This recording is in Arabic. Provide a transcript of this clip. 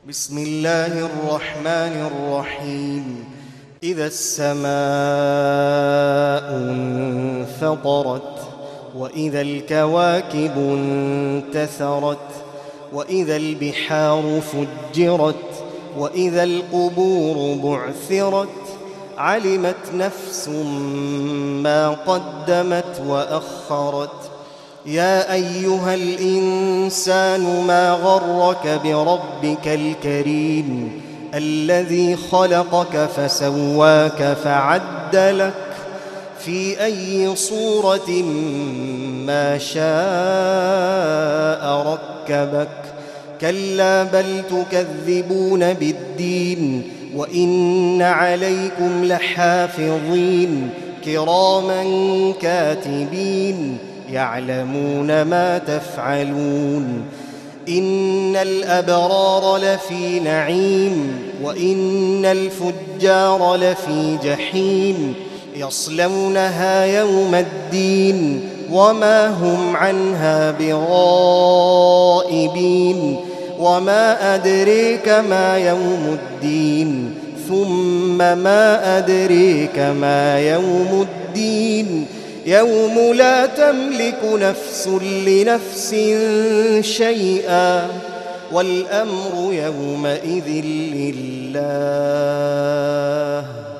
بسم الله الرحمن الرحيم. إذا السماء انفطرت، وإذا الكواكب انتثرت، وإذا البحار فجرت، وإذا القبور بعثرت، علمت نفس ما قدمت وأخرت. يا أيها الإنسان ما غرك بربك الكريم الذي خلقك فسواك فعدلك في أي صورة ما شاء ركبك. كلا بل تكذبون بالدين، وإن عليكم لحافظين كراما كاتبين يعلمون ما تفعلون. إن الأبرار لفي نعيم، وإن الفجار لفي جحيم، يصلونها يوم الدين وما هم عنها بغائبين. وما أدريك ما يوم الدين، ثم ما أدريك ما يوم الدين، يوم لا تملك نفس لنفس شيئا، والأمر يومئذ لله.